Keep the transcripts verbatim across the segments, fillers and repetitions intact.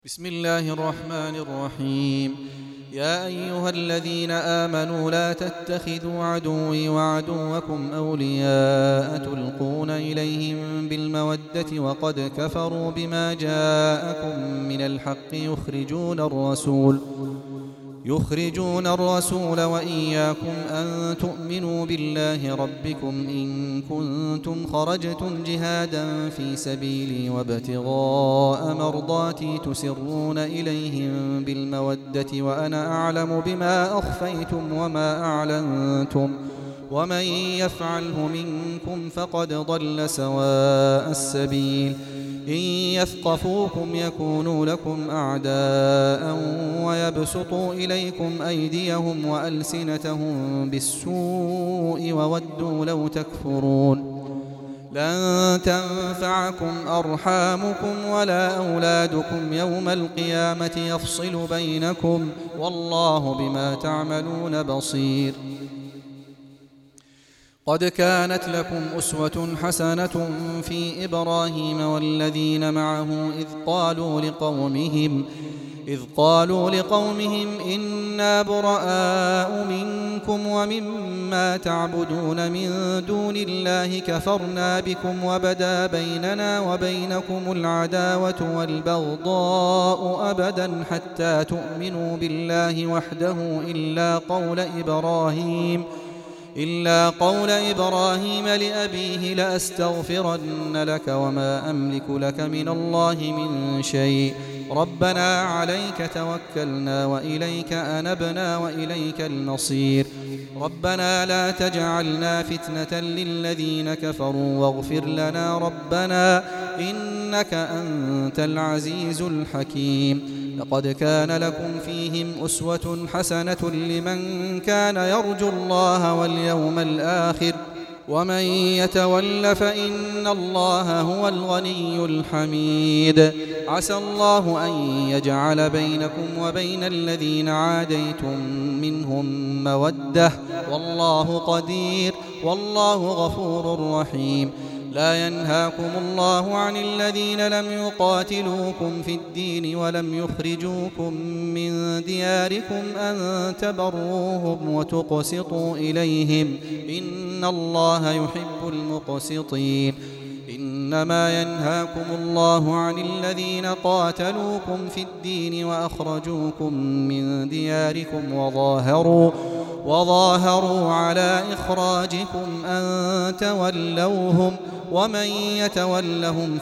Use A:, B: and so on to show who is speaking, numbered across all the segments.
A: بسم الله الرحمن الرحيم. يا أيها الذين آمنوا لا تتخذوا عدوي وعدوكم أولياء تلقون إليهم بالمودة وقد كفروا بما جاءكم من الحق يخرجون الرسول يخرجون الرسول وإياكم أن تؤمنوا بالله ربكم إن كنتم خرجتم جهادا في سبيلي وابتغاء مرضاتي تسرون إليهم بالمودة وأنا أعلم بما أخفيتم وما أعلنتم ومن يفعله منكم فقد ضل سواء السبيل. إن يثقفوكم يكونوا لكم أعداء ويبسطوا إليكم أيديهم وألسنتهم بالسوء وودوا لو تكفرون. لن تنفعكم أرحامكم ولا أولادكم يوم القيامة يفصل بينكم والله بما تعملون بصير. قد كانت لكم أسوة حسنة في إبراهيم والذين معه إذ قالوا لقومهم إذ قالوا لقومهم إنا براء منكم ومما تعبدون من دون الله كفرنا بكم وبدا بيننا وبينكم العداوة والبغضاء أبدا حتى تؤمنوا بالله وحده إلا قول إبراهيم إلا قول إبراهيم لأبيه لأستغفرن لك وما أملك لك من الله من شيء ربنا عليك توكلنا وإليك أنبنا وإليك المصير. ربنا لا تجعلنا فتنة للذين كفروا واغفر لنا ربنا إنك أنت العزيز الحكيم. لقد كان لكم فيهم أسوة حسنة لمن كان يرجو الله واليوم الآخر ومن يتول فإن الله هو الغني الحميد. عسى الله أن يجعل بينكم وبين الذين عاديتم منهم مودة والله قدير والله غفور رحيم. لا ينهاكم الله عن الذين لم يقاتلوكم في الدين ولم يخرجوكم من دياركم أن تبروهم وتقسطوا إليهم إن الله يحب المقسطين. إنما ينهاكم الله عن الذين قاتلوكم في الدين وأخرجوكم من دياركم وظاهروا وظاهروا على إخراجكم أن تولوهم ومن يتولهم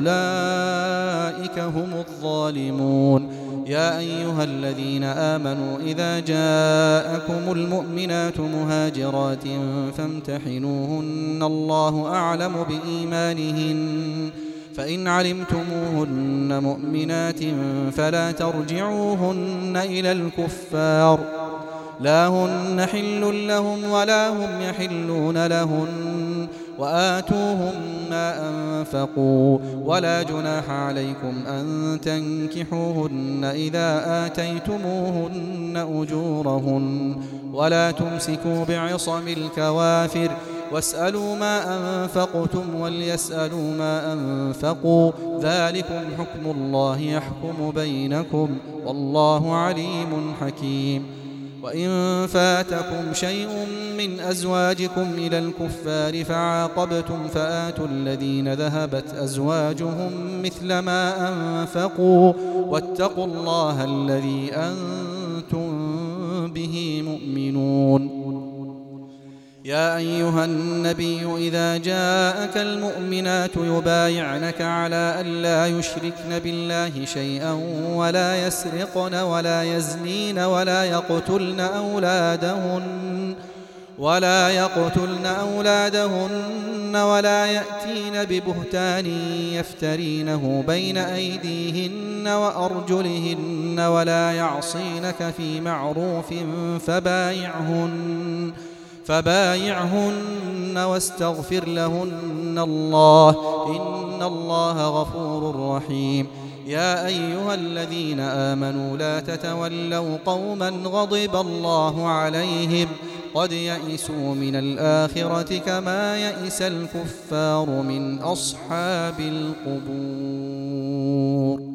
A: فأولئك هم الظالمون. يا أيها الذين آمنوا إذا جاءكم المؤمنات مهاجرات فامتحنوهن الله أعلم بإيمانهن فإن علمتموهن مؤمنات فلا ترجعوهن إلى الكفار لا هن حل لهم ولا هم يحلون لهن وآتوهم ما أنفقوا ولا جناح عليكم أن تنكحوهن إذا آتيتموهن أجورهن ولا تمسكوا بعصم الكوافر واسألوا ما أنفقتم وليسألوا ما أنفقوا ذلكم حكم الله يحكم بينكم والله عليم حكيم. وإن فاتكم شيء من أزواجكم إلى الكفار فعاقبتم فآتوا الذين ذهبت أزواجهم مثل ما أنفقوا واتقوا الله الذي أنتم به مؤمنون. يا أيها النبي إذا جاءك المؤمنات يبايعنك على أن لا يشركن بالله شيئا ولا يسرقن ولا يزنين ولا يقتلن أولادهن ولا يقتلن أولادهن ولا يأتين ببهتان يفترينه بين أيديهن وأرجلهن ولا يعصينك في معروف فبايعهن فبايعهن واستغفر لهن الله إن الله غفور رحيم. يا أيها الذين آمنوا لا تتولوا قوما غضب الله عليهم قد يئسوا من الآخرة كما يئس الكفار من أصحاب القبور.